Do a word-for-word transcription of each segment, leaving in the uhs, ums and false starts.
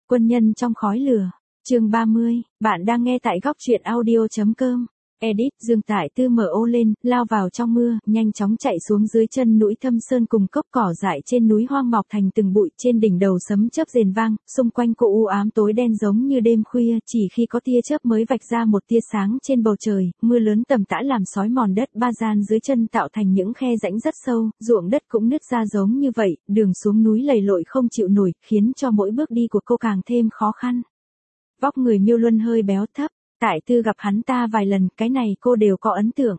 Quân nhân trong khói lửa. Chương ba mươi, bạn đang nghe tại góc truyện audio chấm com. Edit, Dương Tại Tư mở ô lên, lao vào trong mưa, nhanh chóng chạy xuống dưới chân núi Thâm Sơn cùng cốc cỏ dại trên núi hoang mọc thành từng bụi, trên đỉnh đầu sấm chớp rền vang, xung quanh cô u ám tối đen giống như đêm khuya, chỉ khi có tia chớp mới vạch ra một tia sáng trên bầu trời, mưa lớn tầm tã làm xói mòn đất ba gian dưới chân tạo thành những khe rãnh rất sâu, ruộng đất cũng nứt ra giống như vậy, đường xuống núi lầy lội không chịu nổi, khiến cho mỗi bước đi của cô càng thêm khó khăn. Vóc người Miêu Luân hơi béo thấp. Tại Tư gặp hắn ta vài lần, cái này cô đều có ấn tượng.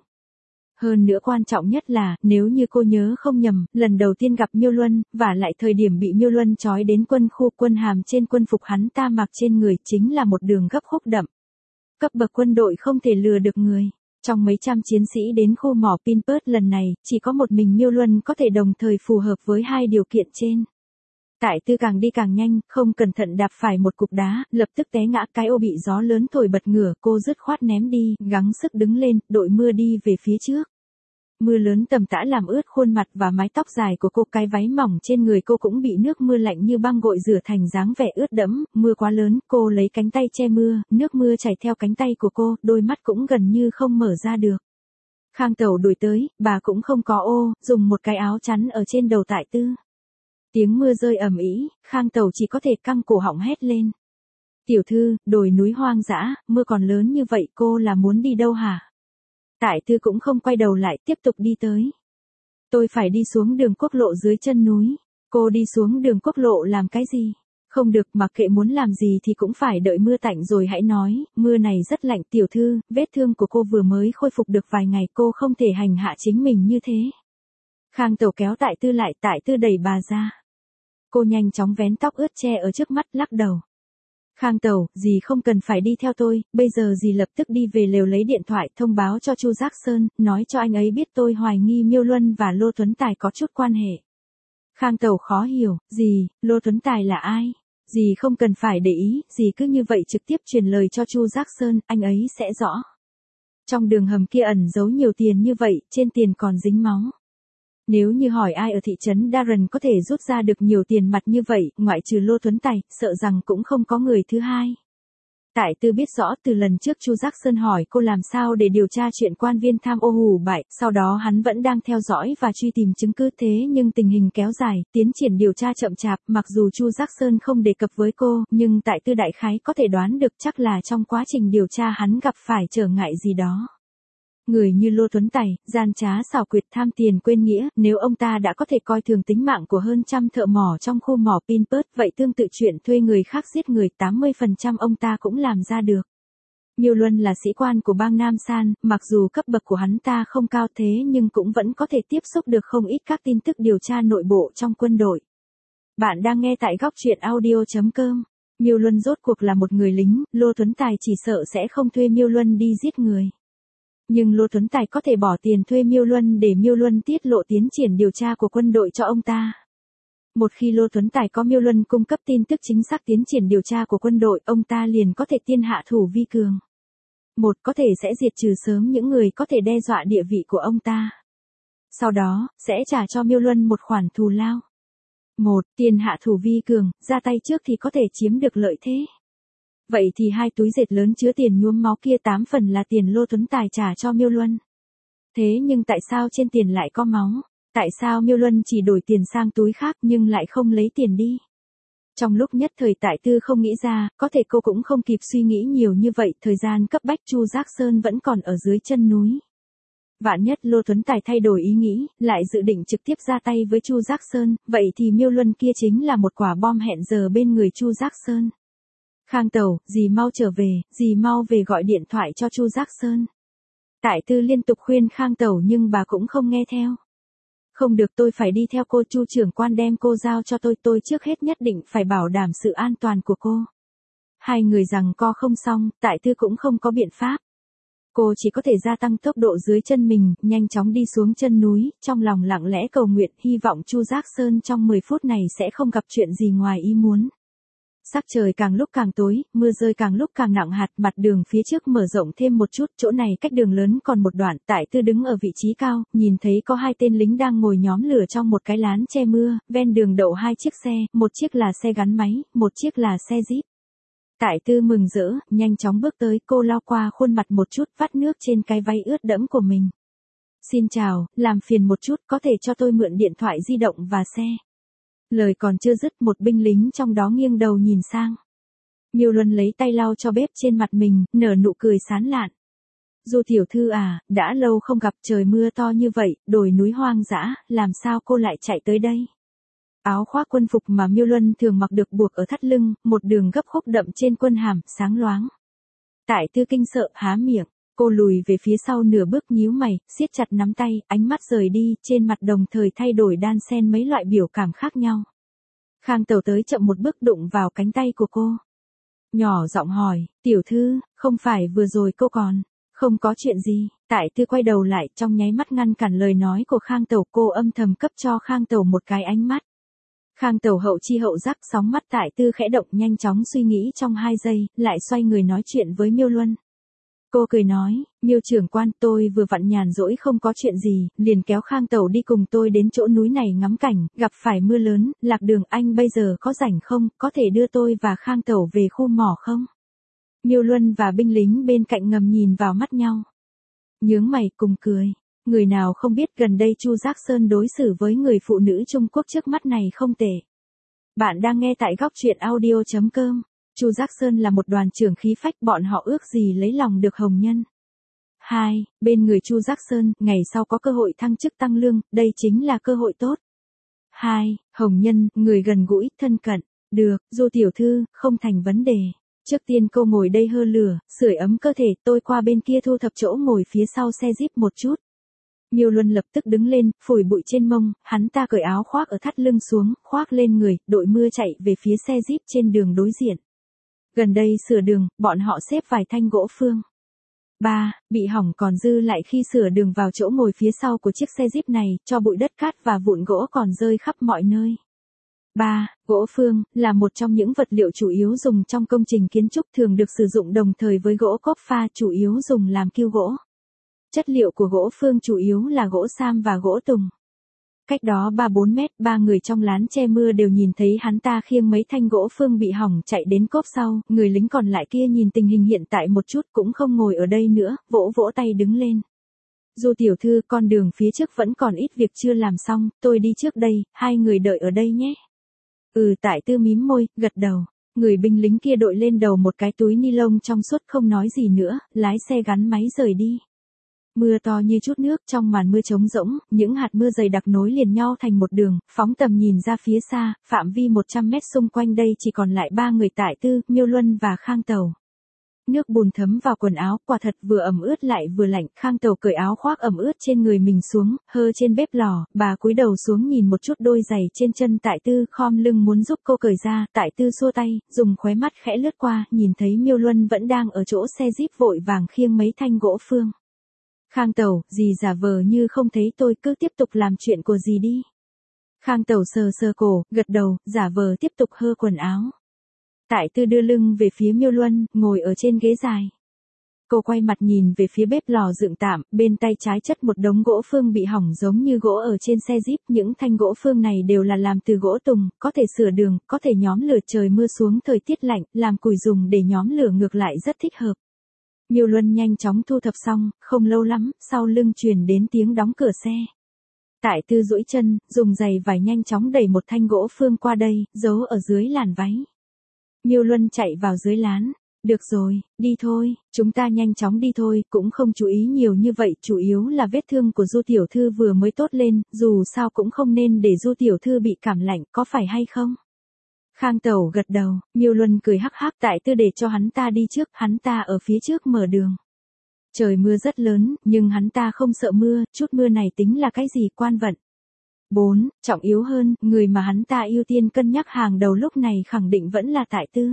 Hơn nữa quan trọng nhất là, nếu như cô nhớ không nhầm, lần đầu tiên gặp Miêu Luân, và lại thời điểm bị Miêu Luân trói đến quân khu, quân hàm trên quân phục hắn ta mặc trên người chính là một đường gấp khúc đậm. Cấp bậc quân đội không thể lừa được người. Trong mấy trăm chiến sĩ đến khu mỏ Pinpert lần này, chỉ có một mình Miêu Luân có thể đồng thời phù hợp với hai điều kiện trên. Tại Tư càng đi càng nhanh, không cẩn thận đạp phải một cục đá, lập tức té ngã, cái ô bị gió lớn thổi bật ngửa, cô dứt khoát ném đi, gắng sức đứng lên, đội mưa đi về phía trước. Mưa lớn tầm tã làm ướt khuôn mặt và mái tóc dài của cô, cái váy mỏng trên người cô cũng bị nước mưa lạnh như băng gội rửa thành dáng vẻ ướt đẫm, mưa quá lớn, cô lấy cánh tay che mưa, nước mưa chảy theo cánh tay của cô, đôi mắt cũng gần như không mở ra được. Khang Tẩu đuổi tới, bà cũng không có ô, dùng một cái áo chắn ở trên đầu Tại Tư. Tiếng mưa rơi ầm ĩ, Khang Tẩu chỉ có thể căng cổ họng hét lên. Tiểu thư, đồi núi hoang dã, mưa còn lớn như vậy, cô là muốn đi đâu hả? Tại Tư cũng không quay đầu lại, tiếp tục đi tới. Tôi phải đi xuống đường quốc lộ dưới chân núi. Cô đi xuống đường quốc lộ làm cái gì? Không được, mặc kệ muốn làm gì thì cũng phải đợi mưa tạnh rồi hãy nói, mưa này rất lạnh. Tiểu thư, vết thương của cô vừa mới khôi phục được vài ngày, cô không thể hành hạ chính mình như thế. Khang Tẩu kéo Tại Tư lại, Tại Tư đẩy bà ra. Cô nhanh chóng vén tóc ướt che ở trước mắt, lắc đầu. Khang Tẩu, dì không cần phải đi theo tôi, bây giờ dì lập tức đi về lều lấy điện thoại thông báo cho Chu Giác Sơn, nói cho anh ấy biết tôi hoài nghi Miêu Luân và Lô Tuấn Tài có chút quan hệ. Khang Tẩu khó hiểu, dì, Lô Tuấn Tài là ai? Dì không cần phải để ý, dì cứ như vậy trực tiếp truyền lời cho Chu Giác Sơn, anh ấy sẽ rõ. Trong đường hầm kia ẩn giấu nhiều tiền như vậy, trên tiền còn dính máu. Nếu như hỏi ai ở thị trấn Darren có thể rút ra được nhiều tiền mặt như vậy, ngoại trừ Lô Tuấn Tài, sợ rằng cũng không có người thứ hai. Tại Tư biết rõ từ lần trước Chu Giác Sơn hỏi cô làm sao để điều tra chuyện quan viên tham ô hủ bại, sau đó hắn vẫn đang theo dõi và truy tìm chứng cứ, thế nhưng tình hình kéo dài, tiến triển điều tra chậm chạp, mặc dù Chu Giác Sơn không đề cập với cô, nhưng Tại Tư đại khái có thể đoán được chắc là trong quá trình điều tra hắn gặp phải trở ngại gì đó. Người như Lô Tuấn Tài, gian trá xảo quyệt, tham tiền quên nghĩa, nếu ông ta đã có thể coi thường tính mạng của hơn trăm thợ mỏ trong khu mỏ Pinpert, vậy tương tự chuyện thuê người khác giết người, tám mươi phần trăm ông ta cũng làm ra được. Miêu Luân là sĩ quan của bang Nam San, mặc dù cấp bậc của hắn ta không cao thế nhưng cũng vẫn có thể tiếp xúc được không ít các tin tức điều tra nội bộ trong quân đội. Bạn đang nghe tại góc truyện audio chấm com. Miêu Luân rốt cuộc là một người lính, Lô Tuấn Tài chỉ sợ sẽ không thuê Miêu Luân đi giết người. Nhưng Lô Tuấn Tài có thể bỏ tiền thuê Miêu Luân để Miêu Luân tiết lộ tiến triển điều tra của quân đội cho ông ta. Một khi Lô Tuấn Tài có Miêu Luân cung cấp tin tức chính xác tiến triển điều tra của quân đội, ông ta liền có thể tiên hạ thủ vi cường. Một, có thể sẽ diệt trừ sớm những người có thể đe dọa địa vị của ông ta. Sau đó, sẽ trả cho Miêu Luân một khoản thù lao. Một, tiên hạ thủ vi cường, ra tay trước thì có thể chiếm được lợi thế. Vậy thì hai túi dệt lớn chứa tiền nhuốm máu kia tám phần là tiền Lô Tuấn Tài trả cho Miêu Luân. Thế nhưng tại sao trên tiền lại có máu? Tại sao Miêu Luân chỉ đổi tiền sang túi khác nhưng lại không lấy tiền đi? Trong lúc nhất thời Tại Tư không nghĩ ra, có thể cô cũng không kịp suy nghĩ nhiều như vậy, thời gian cấp bách Chu Giác Sơn vẫn còn ở dưới chân núi. Vạn nhất Lô Tuấn Tài thay đổi ý nghĩ, lại dự định trực tiếp ra tay với Chu Giác Sơn, vậy thì Miêu Luân kia chính là một quả bom hẹn giờ bên người Chu Giác Sơn. Khang Tẩu, dì mau trở về, dì mau về gọi điện thoại cho Chu Giác Sơn. Tại Tư liên tục khuyên Khang Tẩu nhưng bà cũng không nghe theo. Không được, tôi phải đi theo cô, Chu trưởng quan đem cô giao cho tôi, tôi trước hết nhất định phải bảo đảm sự an toàn của cô. Hai người giằng co không xong, Tại Tư cũng không có biện pháp. Cô chỉ có thể gia tăng tốc độ dưới chân mình, nhanh chóng đi xuống chân núi, trong lòng lặng lẽ cầu nguyện, hy vọng Chu Giác Sơn trong mười phút này sẽ không gặp chuyện gì ngoài ý muốn. Sắc trời càng lúc càng tối, mưa rơi càng lúc càng nặng hạt, mặt đường phía trước mở rộng thêm một chút, chỗ này cách đường lớn còn một đoạn, Tại Tư đứng ở vị trí cao, nhìn thấy có hai tên lính đang ngồi nhóm lửa trong một cái lán che mưa, ven đường đậu hai chiếc xe, một chiếc là xe gắn máy, một chiếc là xe jeep. Tại Tư mừng rỡ, nhanh chóng bước tới, cô lau qua khuôn mặt một chút, vắt nước trên cái váy ướt đẫm của mình. Xin chào, làm phiền một chút, có thể cho tôi mượn điện thoại di động và xe. Lời còn chưa dứt, một binh lính trong đó nghiêng đầu nhìn sang. Miêu Luân lấy tay lau cho bếp trên mặt mình, nở nụ cười sán lạn. Du tiểu thư à, đã lâu không gặp, trời mưa to như vậy, đồi núi hoang dã, làm sao cô lại chạy tới đây? Áo khoác quân phục mà Miêu Luân thường mặc được buộc ở thắt lưng, một đường gấp khúc đậm trên quân hàm, sáng loáng. Tại Tư kinh sợ, há miệng, cô lùi về phía sau nửa bước, nhíu mày, siết chặt nắm tay, ánh mắt rời đi, trên mặt đồng thời thay đổi đan xen mấy loại biểu cảm khác nhau. Khang Tẩu tới chậm một bước, đụng vào cánh tay của cô. Nhỏ giọng hỏi, tiểu thư, không phải vừa rồi cô còn, không có chuyện gì. Tại Tư quay đầu lại, trong nháy mắt ngăn cản lời nói của Khang Tẩu, cô âm thầm cấp cho Khang Tẩu một cái ánh mắt. Khang Tẩu hậu chi hậu giác, sóng mắt Tại Tư khẽ động, nhanh chóng suy nghĩ trong hai giây, lại xoay người nói chuyện với Miêu Luân. Cô cười nói, Miêu trưởng quan, tôi vừa vặn nhàn rỗi không có chuyện gì, liền kéo Khang Tẩu đi cùng tôi đến chỗ núi này ngắm cảnh, gặp phải mưa lớn, lạc đường, anh bây giờ có rảnh không, có thể đưa tôi và Khang Tẩu về khu mỏ không? Miêu Luân và binh lính bên cạnh ngầm nhìn vào mắt nhau. Nhướng mày cùng cười, người nào không biết gần đây Chu Giác Sơn đối xử với người phụ nữ Trung Quốc trước mắt này không tệ. Bạn đang nghe tại góc truyện audio chấm com. Chu Giác Sơn là một đoàn trưởng khí phách, bọn họ ước gì lấy lòng được Hồng Nhân. hai. Bên người Chu Giác Sơn, ngày sau có cơ hội thăng chức tăng lương, đây chính là cơ hội tốt. hai. Hồng Nhân, người gần gũi, thân cận. Được, Du tiểu thư, không thành vấn đề. Trước tiên cô ngồi đây hơ lửa, sưởi ấm cơ thể, tôi qua bên kia thu thập chỗ ngồi phía sau xe jeep một chút. Miêu Luân lập tức đứng lên, phủi bụi trên mông, hắn ta cởi áo khoác ở thắt lưng xuống, khoác lên người, đội mưa chạy về phía xe jeep trên đường đối diện. Gần đây sửa đường, bọn họ xếp vài thanh gỗ phương. ba. Bị hỏng còn dư lại khi sửa đường vào chỗ ngồi phía sau của chiếc xe jeep này, cho bụi đất cát và vụn gỗ còn rơi khắp mọi nơi. ba. Gỗ phương, là một trong những vật liệu chủ yếu dùng trong công trình kiến trúc, thường được sử dụng đồng thời với gỗ cốp pha, chủ yếu dùng làm kiêu gỗ. Chất liệu của gỗ phương chủ yếu là gỗ sam và gỗ tùng. Cách đó ba bốn mét, ba người trong lán che mưa đều nhìn thấy hắn ta khiêng mấy thanh gỗ phương bị hỏng chạy đến cốp sau, người lính còn lại kia nhìn tình hình hiện tại một chút cũng không ngồi ở đây nữa, vỗ vỗ tay đứng lên. Du tiểu thư, con đường phía trước vẫn còn ít việc chưa làm xong, tôi đi trước đây, hai người đợi ở đây nhé. Ừ, Tại Tư mím môi, gật đầu. Người binh lính kia đội lên đầu một cái túi ni lông trong suốt, không nói gì nữa, lái xe gắn máy rời đi. Mưa to như chút nước, trong màn mưa trống rỗng, những hạt mưa dày đặc nối liền nhau thành một đường, phóng tầm nhìn ra phía xa, phạm vi một trăm mét xung quanh đây chỉ còn lại ba người Tại Tư, Miêu Luân và Khang Tẩu. Nước bùn thấm vào quần áo, quả thật vừa ẩm ướt lại vừa lạnh, Khang Tẩu cởi áo khoác ẩm ướt trên người mình xuống, hơ trên bếp lò, bà cúi đầu xuống nhìn một chút đôi giày trên chân Tại Tư, khom lưng muốn giúp cô cởi ra, Tại Tư xua tay, dùng khóe mắt khẽ lướt qua, nhìn thấy Miêu Luân vẫn đang ở chỗ xe jeep vội vàng khiêng mấy thanh gỗ phương. Khang Tẩu, dì giả vờ như không thấy tôi, cứ tiếp tục làm chuyện của dì đi. Khang Tẩu sờ sờ cổ, gật đầu, giả vờ tiếp tục hơ quần áo. Tại Tư đưa lưng về phía Miêu Luân, ngồi ở trên ghế dài. Cô quay mặt nhìn về phía bếp lò dựng tạm, bên tay trái chất một đống gỗ phương bị hỏng giống như gỗ ở trên xe jeep, những thanh gỗ phương này đều là làm từ gỗ tùng, có thể sửa đường, có thể nhóm lửa trời mưa xuống thời tiết lạnh, làm củi dùng để nhóm lửa ngược lại rất thích hợp. Miêu Luân nhanh chóng thu thập xong, không lâu lắm, sau lưng truyền đến tiếng đóng cửa xe. Tại Tư duỗi chân, dùng giày vải nhanh chóng đẩy một thanh gỗ phương qua đây, giấu ở dưới làn váy. Miêu Luân chạy vào dưới lán. Được rồi, đi thôi, chúng ta nhanh chóng đi thôi, cũng không chú ý nhiều như vậy, chủ yếu là vết thương của Du tiểu thư vừa mới tốt lên, dù sao cũng không nên để Du tiểu thư bị cảm lạnh, có phải hay không? Khang Tẩu gật đầu, Miêu Luân cười hắc hắc, Tại Tư để cho hắn ta đi trước, hắn ta ở phía trước mở đường. Trời mưa rất lớn, nhưng hắn ta không sợ mưa, chút mưa này tính là cái gì, quan vận. bốn. Trọng yếu hơn, người mà hắn ta ưu tiên cân nhắc hàng đầu lúc này khẳng định vẫn là Tại Tư.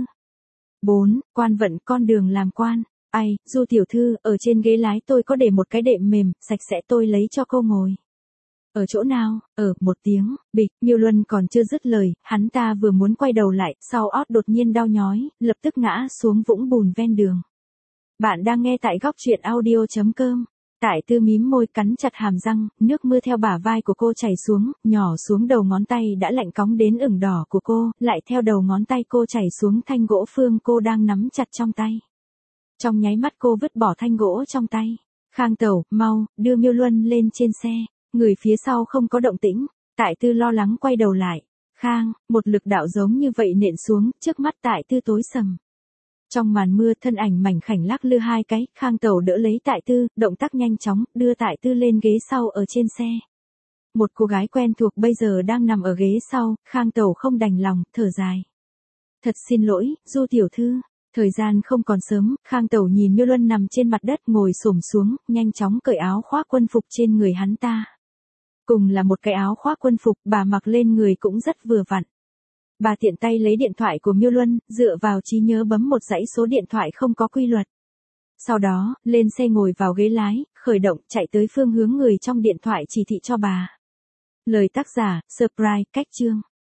bốn. Quan vận, con đường làm quan. Ai, Du tiểu thư, ở trên ghế lái tôi có để một cái đệm mềm, sạch sẽ, tôi lấy cho cô ngồi. Ở chỗ nào? Ở, một tiếng, bịch, Miêu Luân còn chưa dứt lời, hắn ta vừa muốn quay đầu lại, sau ót đột nhiên đau nhói, lập tức ngã xuống vũng bùn ven đường. Bạn đang nghe tại góc truyện audio.com. Tại Tư mím môi cắn chặt hàm răng, nước mưa theo bả vai của cô chảy xuống, nhỏ xuống đầu ngón tay đã lạnh cóng đến ửng đỏ của cô, lại theo đầu ngón tay cô chảy xuống thanh gỗ phương cô đang nắm chặt trong tay. Trong nháy mắt cô vứt bỏ thanh gỗ trong tay. Khang Tẩu, mau, đưa Miêu Luân lên trên xe. Người phía sau không có động tĩnh, Tại Tư lo lắng quay đầu lại. Khang, một lực đạo giống như vậy nện xuống, trước mắt Tại Tư tối sầm. Trong màn mưa thân ảnh mảnh khảnh lắc lư hai cái, Khang Tẩu đỡ lấy Tại Tư, động tác nhanh chóng, đưa Tại Tư lên ghế sau ở trên xe. Một cô gái quen thuộc bây giờ đang nằm ở ghế sau, Khang Tẩu không đành lòng, thở dài. Thật xin lỗi, Du tiểu thư. Thời gian không còn sớm, Khang Tẩu nhìn Miêu Luân nằm trên mặt đất ngồi xổm xuống, nhanh chóng cởi áo khoác quân phục trên người hắn ta. Cùng là một cái áo khoác quân phục, bà mặc lên người cũng rất vừa vặn. Bà tiện tay lấy điện thoại của Miêu Luân, dựa vào trí nhớ bấm một dãy số điện thoại không có quy luật. Sau đó, lên xe ngồi vào ghế lái, khởi động, chạy tới phương hướng người trong điện thoại chỉ thị cho bà. Lời tác giả, surprise, cách chương.